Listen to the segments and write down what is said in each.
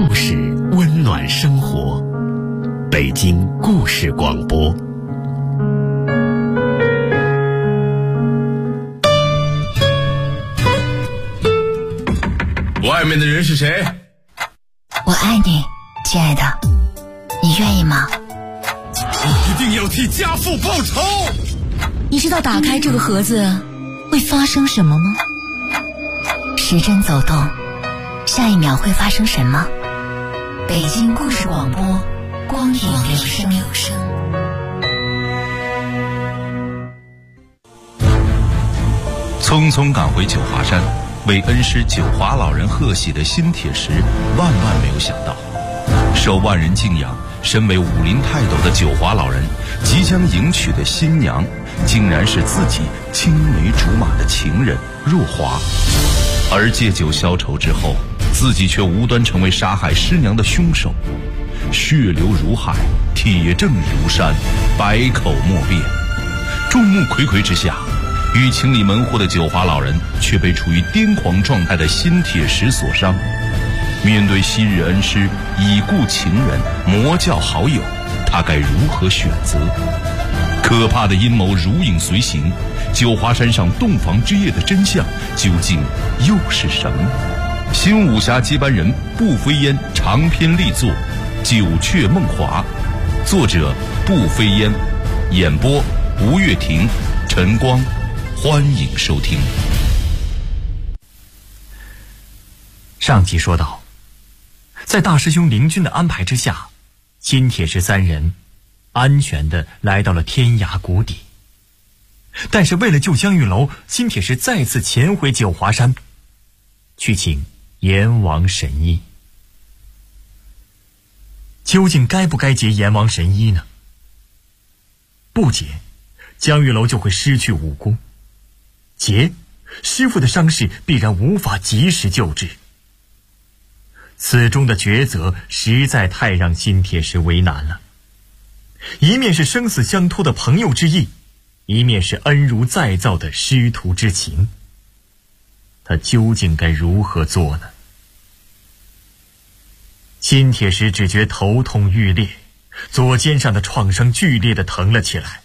故事温暖生活，北京故事广播。 外面的人是谁？ 我爱你，亲爱的，你愿意吗？ 我一定要替家父报仇。 你知道打开这个盒子会发生什么吗？时针走动，下一秒会发生什么？北京故事广播，光影留声。 匆匆赶回九华山，为恩师九华老人贺喜的新铁石万万没有想到，受万人敬仰，身为武林泰斗的九华老人即将迎娶的新娘，竟然是自己青梅竹马的情人若华。而借酒消愁之后，自己却无端成为杀害师娘的凶手，血流如海，铁证如山，百口莫辩。众目睽睽之下，欲清理门户的九华老人却被处于癫狂状态的新铁石所伤。面对昔日恩师、已故情人、魔教好友，他该如何选择？可怕的阴谋如影随形，九华山上洞房之夜的真相究竟又是什么？新武侠接班人步飞烟长篇力作《九雀梦华》，作者步飞烟，演播吴月婷、陈光，欢迎收听。 上集说到，在大师兄林军的安排之下，金铁石三人安全地来到了天涯谷底。但是为了救江玉楼，金铁石再次潜回九华山，去请阎王神医。究竟该不该结阎王神医呢？不结，江玉楼就会失去武功；结，师父的伤势必然无法及时救治。此中的抉择实在太让金铁石为难了。一面是生死相托的朋友之意，一面是恩如再造的师徒之情，他究竟该如何做呢？金铁石只觉头痛欲裂，左肩上的创伤剧烈地疼了起来。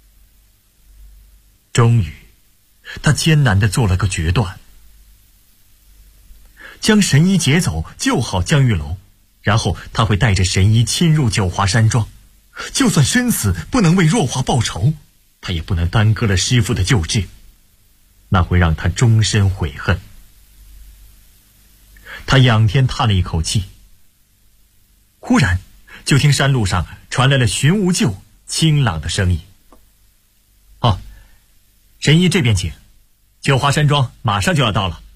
终于，他艰难地做了个决断，将神医劫走，救好江玉楼，然后他会带着神医侵入九华山庄。就算生死不能为若华报仇，他也不能耽搁了师父的救治，那会让他终身悔恨。他仰天叹了一口气，忽然就听山路上传来了荀无咎清朗的声音：“哦，神医这边请，九华山庄马上就要到了。”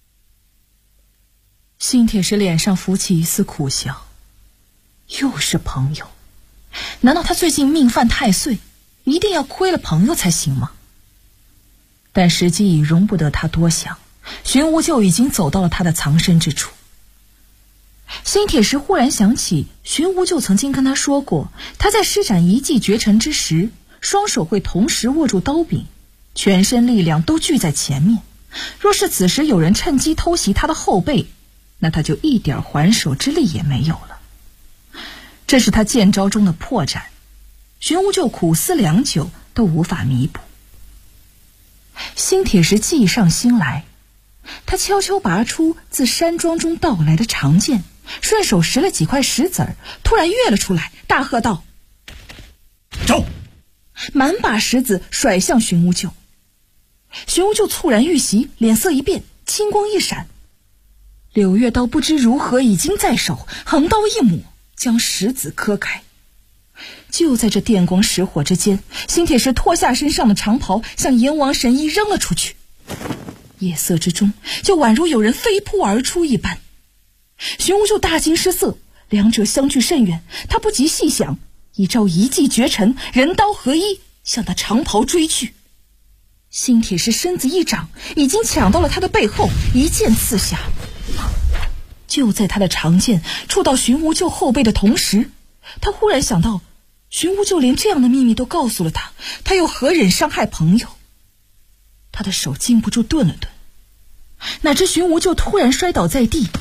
新铁石脸上浮起一丝苦笑，又是朋友，难道他最近命犯太岁，一定要亏了朋友才行吗？但时机已容不得他多想，荀无咎已经走到了他的藏身之处。新铁石忽然想起荀无咎曾经跟他说过，他在施展一骑绝尘之时，双手会同时握住刀柄，全身力量都聚在前面，若是此时有人趁机偷袭他的后背，那他就一点还手之力也没有了。这是他剑招中的破绽，荀无咎苦思良久都无法弥补。新铁石计上心来，他悄悄拔出自山庄中盗来的长剑，顺手拾了几块石子儿，突然跃了出来，大喝道：“ 走！” 满把石子甩向荀无咎。荀无咎猝然遇袭，脸色一变，青光一闪，柳月刀不知如何已经在手，横刀一抹，将石子磕开。就在这电光石火之间，新铁石脱下身上的长袍，向阎王神医扔了出去。夜色之中，就宛如有人飞扑而出一般。荀无咎大惊失色，两者相距甚远，他不及细想，一招一骑绝尘，人刀合一，向他长袍追去。新铁石身子一掌，已经抢到了他的背后，一剑刺下。就在他的长剑触到荀无咎后背的同时，他忽然想到，荀无咎连这样的秘密都告诉了他，他又何忍伤害朋友？他的手禁不住顿了顿，哪知荀无咎突然摔倒在地，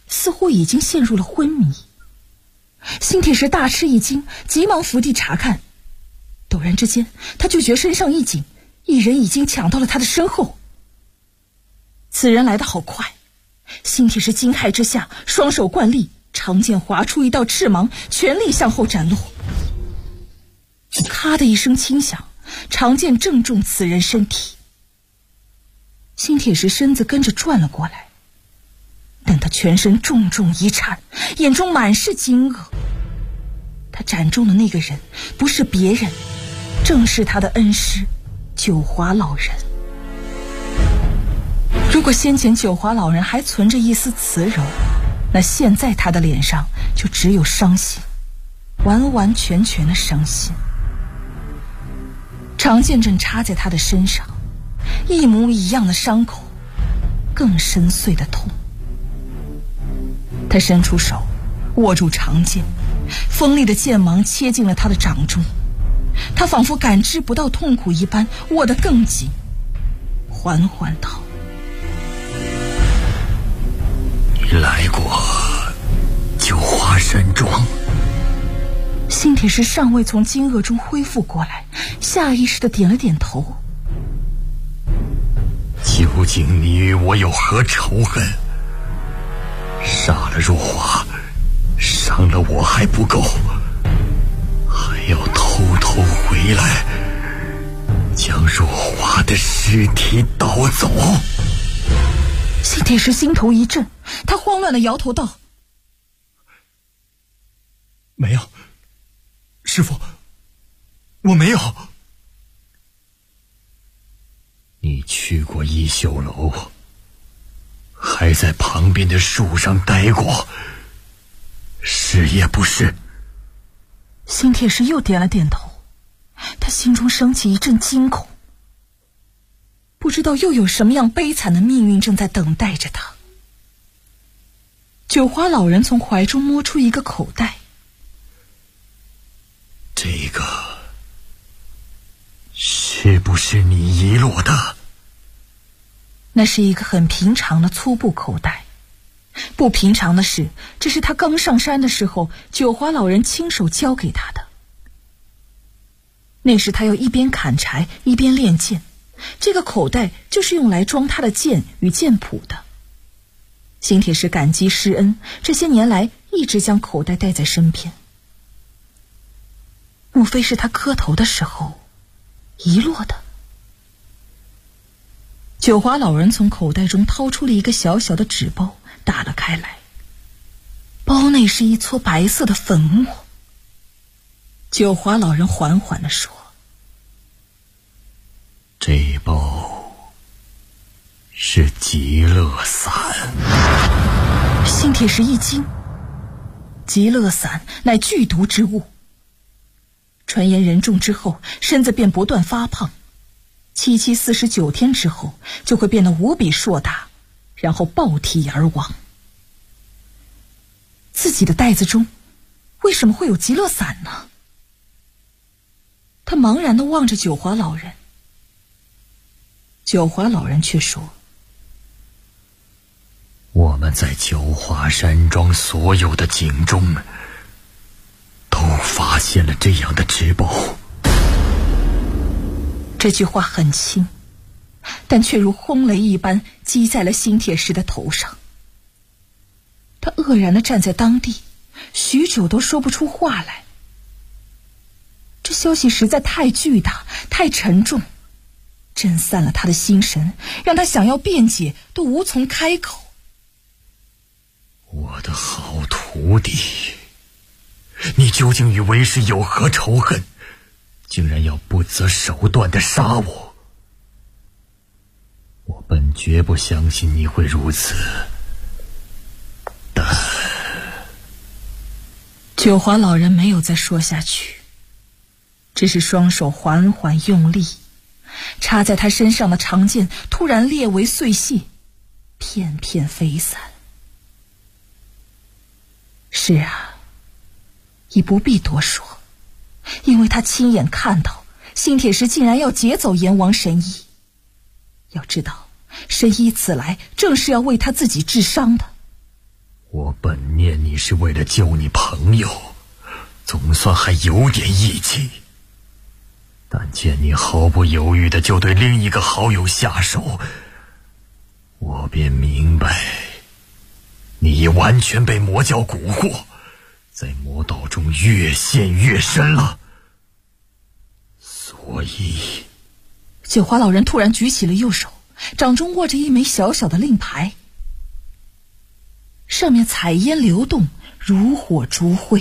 似乎已经陷入了昏迷。新铁石大吃一惊，急忙伏地查看，陡然之间他就觉身上一紧，一人已经抢到了他的身后。此人来得好快，新铁石惊骇之下，双手惯力，长剑划出一道翅芒，全力向后斩落。咔的一声轻响，长剑正中此人身体。新铁石身子跟着转了过来，但他全身重重一颤，眼中满是惊愕。他斩中的那个人不是别人，正是他的恩师九华老人。如果先前九华老人还存着一丝慈柔，那现在他的脸上就只有伤心，完完全全的伤心。长剑正插在他的身上，一模一样的伤口，更深邃的痛。他伸出手握住长剑，锋利的剑芒切进了他的掌中，他仿佛感知不到痛苦一般，握得更紧，缓缓道： 你来过九华山庄。 新铁石尚未从惊愕中恢复过来，下意识地点了点头。 究竟你与我有何仇恨？杀了若华，伤了我还不够，还要偷偷回来，将若华的尸体盗走。 新铁石心头一震，他慌乱地摇头道： 没有，师父，我没有。你去过一宿楼，还在旁边的树上待过，是也不是？ 新铁石又点了点头，他心中升起一阵惊恐，不知道又有什么样悲惨的命运正在等待着他。九华老人从怀中摸出一个口袋， 这个是不是你遗落的？ 那是一个很平常的粗布口袋。不平常的是，这是他刚上山的时候九华老人亲手交给他的。那时他要一边砍柴一边练剑，这个口袋就是用来装他的剑与剑谱的。新铁石感激师恩，这些年来一直将口袋带在身边。莫非是他磕头的时候遗落的？九华老人从口袋中掏出了一个小小的纸包，打了开来，包内是一撮白色的粉末。九华老人缓缓地说： 这包是极乐散。 新铁石一惊，极乐散乃剧毒之物，传言人中之后身子便不断发胖，7期49天之后就会变得无比硕大，然后爆体而亡。自己的袋子中为什么会有极乐散呢？他茫然地望着九华老人。九华老人却说： 我们在九华山庄所有的井中都发现了这样的纸包。 这句话很轻，但却如轰雷一般击在了新铁石的头上。他愕然地站在当地，许久都说不出话来。这消息实在太巨大，太沉重，震散了他的心神，让他想要辩解都无从开口。 我的好徒弟，你究竟与为师有何仇恨，竟然要不择手段地杀我？我本绝不相信你会如此，但…… 九华老人没有再说下去，只是双手缓缓用力，插在他身上的长剑突然裂为碎屑，片片飞散。是啊，已不必多说，因为他亲眼看到新铁石竟然要劫走阎王神医。要知道，神医此来正是要为他自己治伤的。 我本念你是为了救你朋友，总算还有点义气。但见你毫不犹豫地就对另一个好友下手，我便明白，你已完全被魔教蛊惑，在魔道中越陷越深了。所以， 九华老人突然举起了右手，掌中握着一枚小小的令牌，上面彩烟流动，如火烛灰。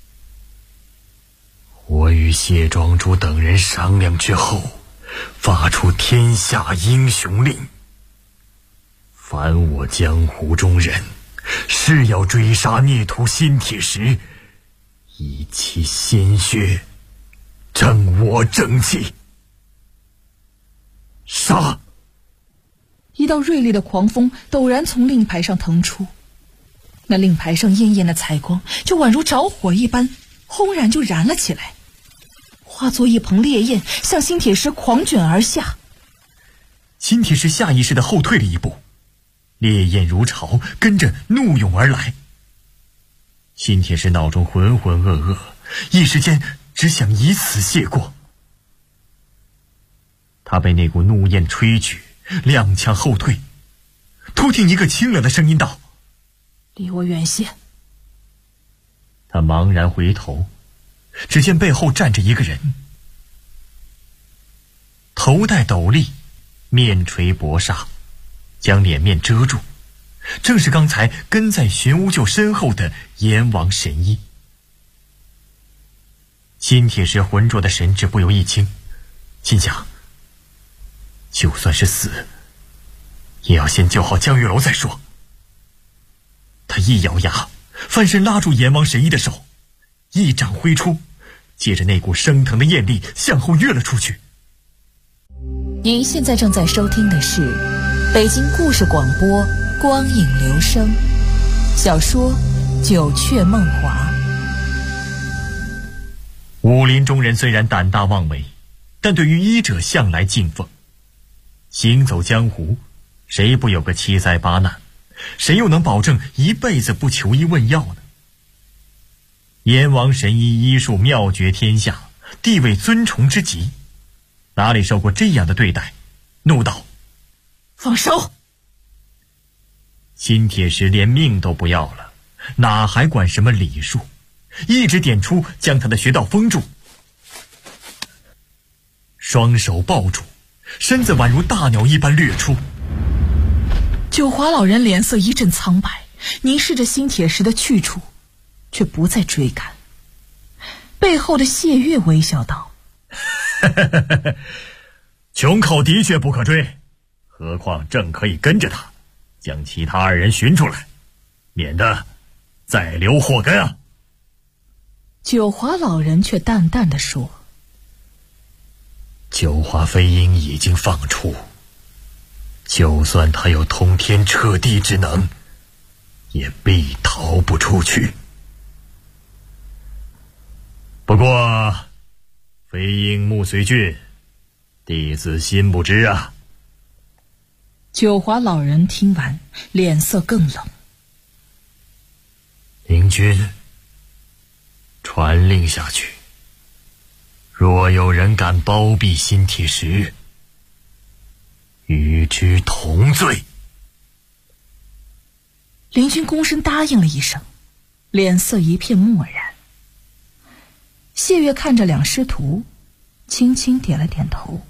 我与谢庄主等人商量之后，发出天下英雄令，凡我江湖中人，是要追杀孽徒新铁石，以其鲜血正我正气。杀！ 一道锐利的狂风陡然从令牌上腾出，那令牌上艳艳的彩光就宛如着火一般，轰然就燃了起来，化作一蓬烈焰向新铁石狂卷而下。 新铁石下意识地后退了一步，烈焰如潮，跟着怒涌而来。新铁石脑中浑浑噩噩，一时间只想以此谢过。他被那股怒焰吹举，踉跄后退，突听一个清冷的声音道：“ 离我远些！” 他茫然回头，只见背后站着一个人，头戴斗笠，面垂薄纱，将脸面遮住，正是刚才跟在玄武舅身后的阎王神医。新铁石浑浊的神志不由一轻，心想，就算是死，也要先救好江玉楼再说。他一咬牙，翻身拉住阎王神医的手，一掌挥出，借着那股升腾的焰力向后跃了出去。 您现在正在收听的是北京故事广播光影留声小说《九雀梦华》。 武林中人虽然胆大妄为，但对于医者向来敬奉。行走江湖，谁不有个七灾八难？谁又能保证一辈子不求医问药呢？阎王神医医术妙绝天下，地位尊崇之极，哪里受过这样的对待？怒道：“ 放手！” 新铁石连命都不要了，哪还管什么礼数？一指点出，将他的穴道封住，双手抱住，身子宛如大鸟一般掠出。 九华老人脸色一阵苍白，凝视着新铁石的去处，却不再追赶。背后的谢月微笑道：“ 穷寇的确不可追，何况正可以跟着他，将其他二人寻出来，免得再留祸根啊。” 九华老人却淡淡地说：“ 九华飞鹰已经放出，就算他有通天彻地之能，也必逃不出去。不过飞鹰穆随俊，弟子心不知啊。” 九华老人听完，脸色更冷。 灵君，传令下去，若有人敢包庇新铁石，与之同罪。 灵君躬身答应了一声，脸色一片漠然。谢月看着两师徒，轻轻点了点头。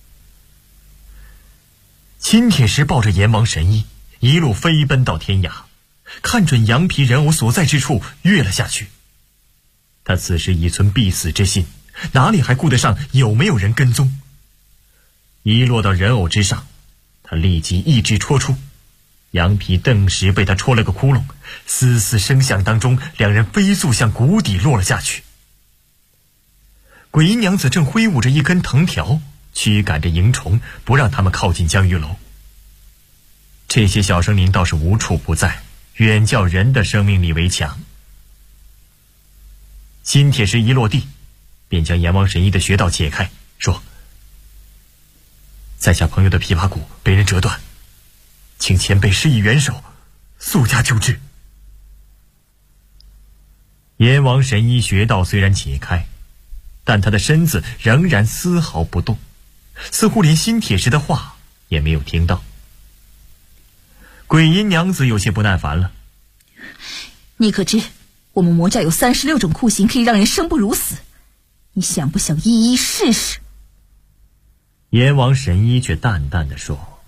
新铁石抱着阎王神医，一路飞奔到天涯，看准羊皮人偶所在之处，跃了下去。他此时已存必死之心，哪里还顾得上有没有人跟踪？一落到人偶之上，他立即一指戳出，羊皮顿时被他戳了个窟窿，嘶嘶声响当中，两人飞速向谷底落了下去。鬼医娘子正挥舞着一根藤条，驱赶着蝇虫，不让他们靠近江玉楼。这些小生灵倒是无处不在，远较人的生命力为强。新铁石一落地，便将阎王神医的穴道解开，说：“在下朋友的琵琶骨被人折断，请前辈施以援手，速加救治。” 阎王神医穴道虽然解开，但他的身子仍然丝毫不动，似乎连新铁石的话也没有听到。鬼阴娘子有些不耐烦了： 你可知我们魔教有36种酷刑可以让人生不如死，你想不想一一试试？ 阎王神医却淡淡地说：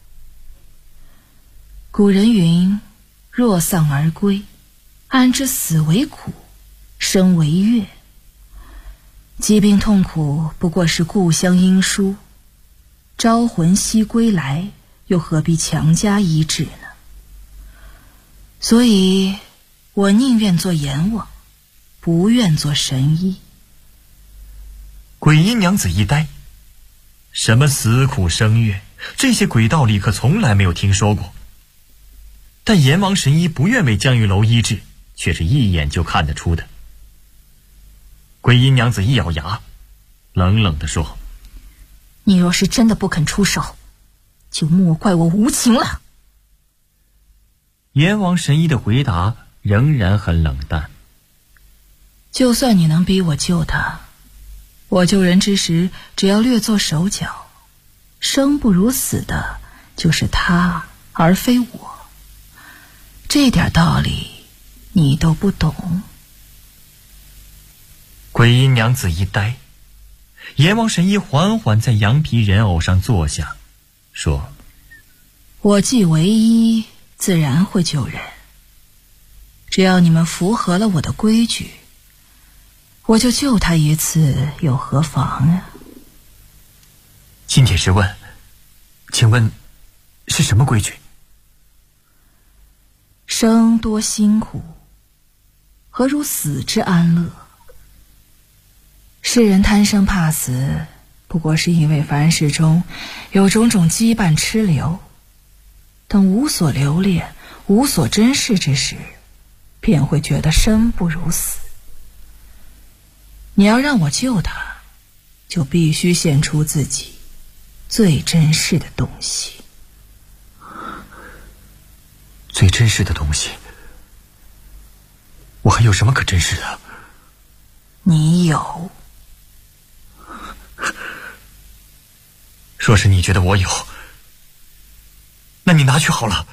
古人云，若丧而归，安知死为苦，生为乐。疾病痛苦不过是故乡音书，招魂悉归来，又何必强加医治呢？所以我宁愿做阎王，不愿做神医。 鬼阴娘子一呆，什么死苦生乐，这些鬼道理可从来没有听说过。但阎王神医不愿为江玉楼医治，却是一眼就看得出的。鬼阴娘子一咬牙，冷冷地说： 你若是真的不肯出手，就莫怪我无情了。 阎王神医的回答仍然很冷淡： 就算你能逼我救他，我救人之时只要略作手脚，生不如死的就是他而非我。这点道理你都不懂。 鬼阴娘子一呆，阎王神医缓缓在羊皮人偶上坐下，说： 我既为医，自然会救人。只要你们符合了我的规矩，我就救他一次，又何妨啊？ 金铁石问：请问是什么规矩？ 生多辛苦，何如死之安乐？世人贪生怕死，不过是因为凡事中有种种羁绊痴留，等无所留恋，无所珍视之时，便会觉得生不如死。你要让我救他，就必须献出自己最珍视的东西。 最珍视的东西？我还有什么可珍视的？ 你有。 若是你觉得我有，那你拿去好了。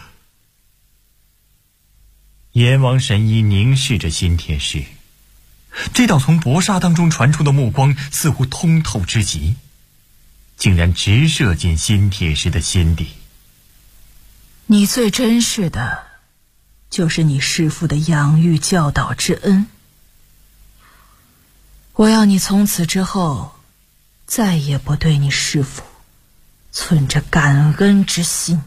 阎王神医凝视着新铁石，这道从薄纱当中传出的目光似乎通透之极，竟然直射进新铁石的心底。 你最珍视的就是你师父的养育教导之恩。我要你从此之后再也不对你师父存着感恩之心。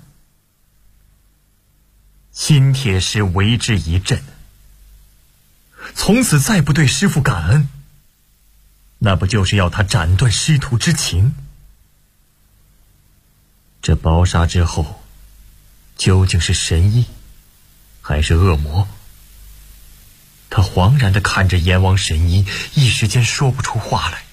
新铁石为之一震，从此再不对师父感恩，那不就是要他斩断师徒之情？这薄纱之后究竟是神医还是恶魔？他惶然地看着阎王神医，一时间说不出话来。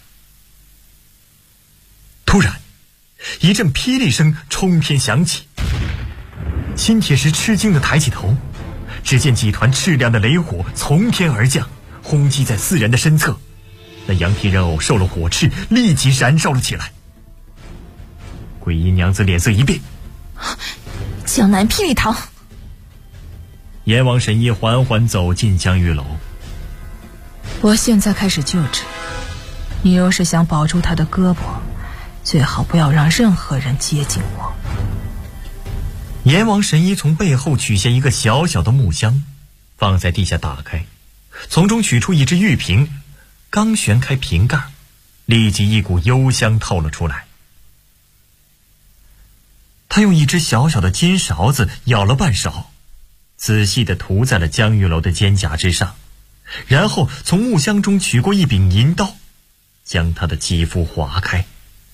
突然一阵霹雳声冲天响起，新铁石吃惊地抬起头，只见几团赤亮的雷火从天而降，轰击在四人的身侧。那羊皮人偶受了火炽，立即燃烧了起来。鬼阴娘子脸色一变： 江南霹雳堂。 阎王神医缓缓走进江玉楼。 我现在开始救治，你若是想保住他的胳膊，最好不要让任何人接近我。 阎王神医从背后取下一个小小的木箱，放在地下打开，从中取出一只玉瓶，刚旋开瓶盖，立即一股幽香透了出来。他用一只小小的金勺子舀了半勺，仔细地涂在了江玉楼的肩胛之上，然后从木箱中取过一柄银刀，将他的肌肤划开。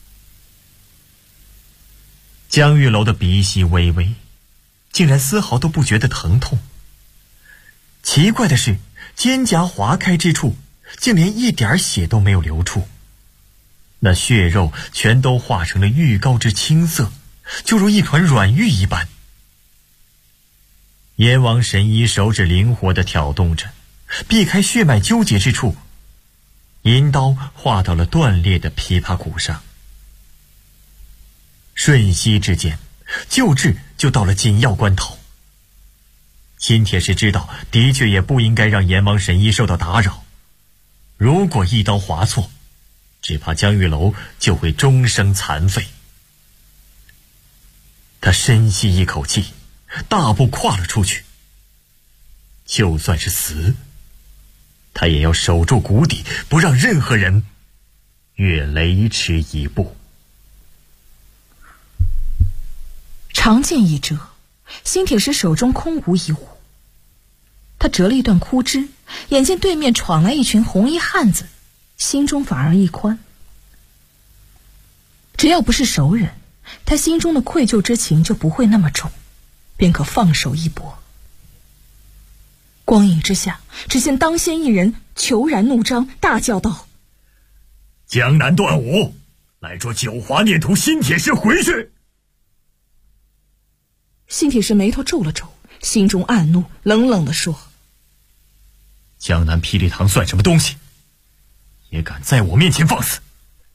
江玉楼的鼻息微微，竟然丝毫都不觉得疼痛。奇怪的是，肩胛划开之处竟连一点血都没有流出，那血肉全都化成了玉膏之青色，就如一团软玉一般。阎王神医手指灵活地挑动着， 避开血脉纠结之处，银刀划到了断裂的琵琶骨上。瞬息之间，救治就到了紧要关头。金铁石知道，的确也不应该让阎王神医受到打扰。如果一刀划错，只怕江玉楼就会终生残废。他深吸一口气，大步跨了出去。就算是死，他也要守住谷底，不让任何人越雷池一步。 长剑一折，辛铁石手中空无一物。他折了一段枯枝，眼见对面闯来一群红衣汉子，心中反而一宽。只要不是熟人，他心中的愧疚之情就不会那么重，便可放手一搏。光影之下，只见当先一人虬然怒张，大叫道：“ 江南段武，来捉九华孽徒辛铁石回去！” 辛铁石眉头皱了皱，心中暗怒，冷冷地说：“ 江南霹雳堂算什么东西，也敢在我面前放肆！”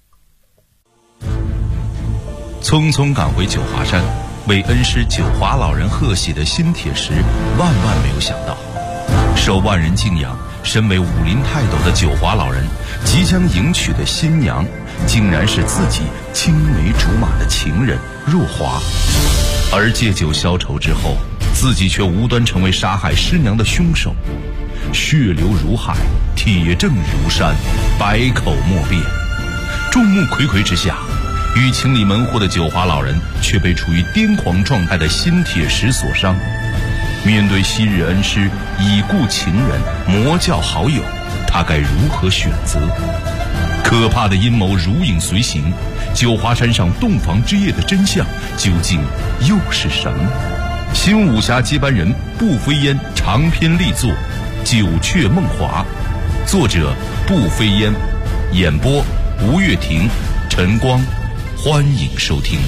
匆匆赶回九华山，为恩师九华老人贺喜的辛铁石万万没有想到，受万人敬仰，身为武林泰斗的九华老人即将迎娶的新娘，竟然是自己青梅竹马的情人若华。而借酒消愁之后，自己却无端成为杀害师娘的凶手，血流如海，铁证如山，百口莫辩。众目睽睽之下，与清理门户的九华老人却被处于癫狂状态的辛铁石所伤。面对昔日恩师、已故情人、魔教好友，他该如何选择？可怕的阴谋如影随形，九华山上洞房之夜的真相究竟又是什么？新武侠接班人步飞烟长篇力作《九雀梦华》，作者步飞烟，演播吴月婷、陈光，欢迎收听。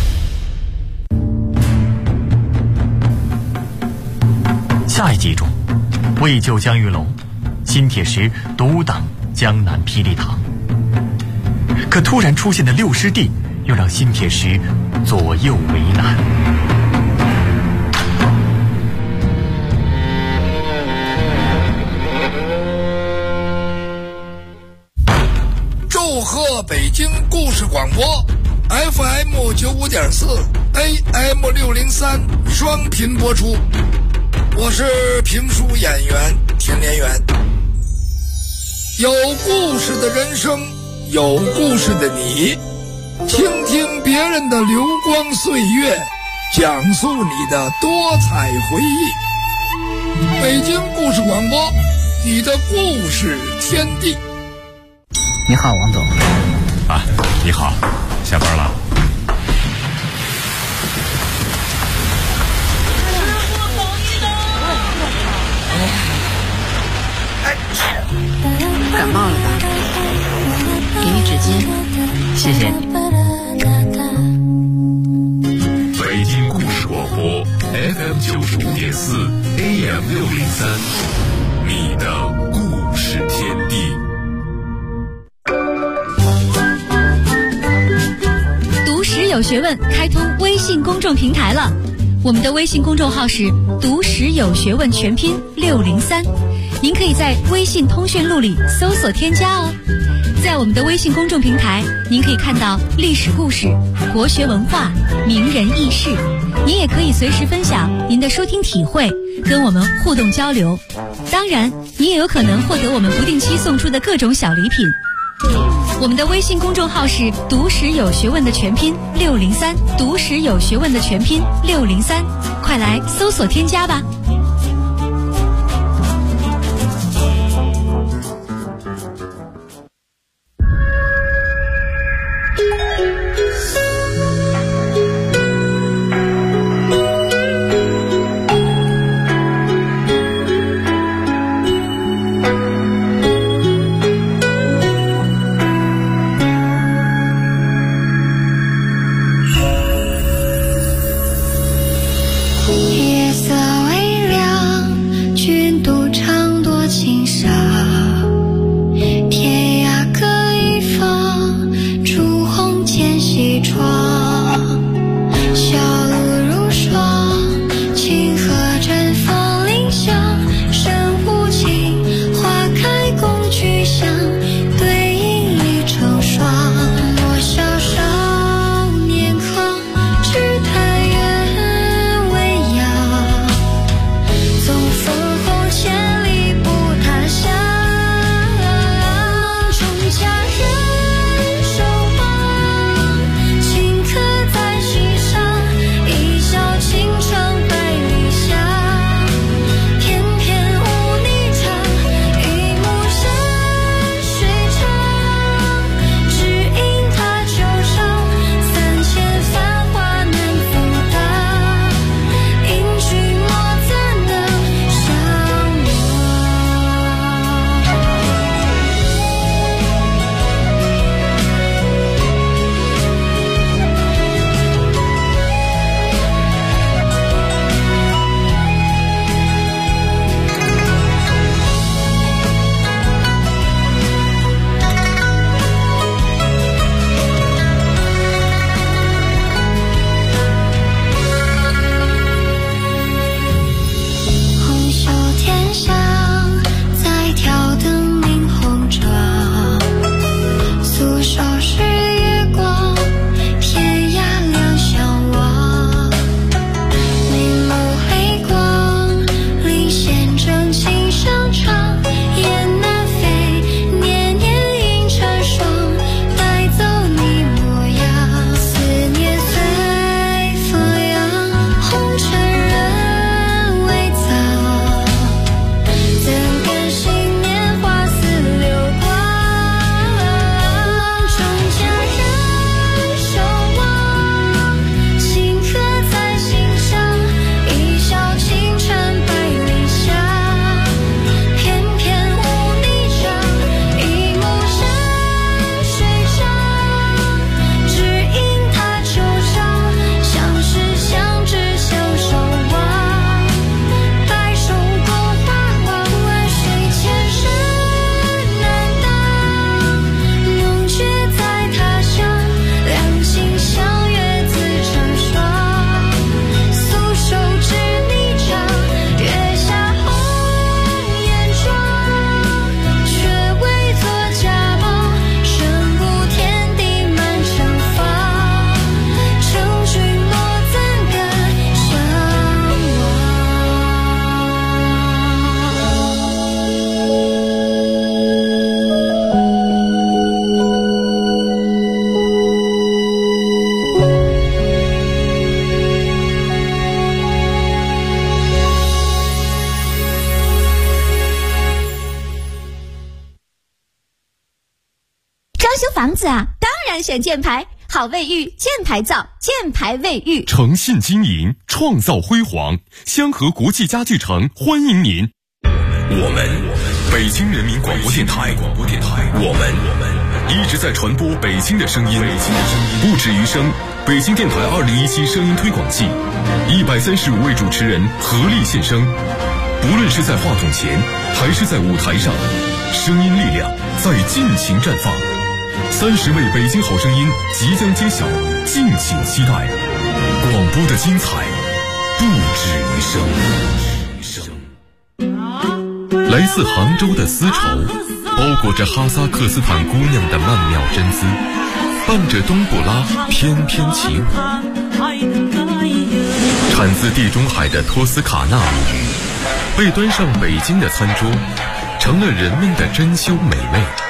下一集中，为救江玉楼，辛铁石独挡江南霹雳堂。可突然出现的六师弟又让辛铁石左右为难。 祝贺北京故事广播 FM 95.4 AM 603双频播出，我是评书演员田连元。有故事的人生，有故事的你，倾听别人的流光岁月，讲述你的多彩回忆。北京故事广播，你的故事天地。 你好，王总。 啊，你好，下班了。 感冒了吧？给你纸巾，谢谢你。 北京故事广播 FM 95.4 AM 603，你的故事天地。 读史有学问开通微信公众平台了，我们的微信公众号是读史有学问全拼603，您可以在微信通讯录里搜索添加哦。在我们的微信公众平台，您可以看到历史故事、国学文化、名人轶事，您也可以随时分享您的收听体会，跟我们互动交流。当然，您也有可能获得我们不定期送出的各种小礼品。我们的微信公众号是读史有学问的全拼603，读史有学问的全拼603，快来搜索添加吧。 夜色微修房子啊，当然选箭牌，好卫浴，箭牌造，箭牌卫浴， 诚信经营，创造辉煌。香河国际家具城欢迎您。我们北京人民广播电台，我们一直在传播北京的声音，不止于声。北京电台2017声音推广季，135位主持人合力献声，不论是在话筒前还是在舞台上，声音力量在尽情绽放。30位北京好声音即将揭晓，敬请期待。广播的精彩不止于声。来自杭州的丝绸，包裹着哈萨克斯坦姑娘的曼妙真姿，伴着冬不拉翩翩起舞。产自地中海的托斯卡纳米，被端上北京的餐桌，成了人们的珍馐美味。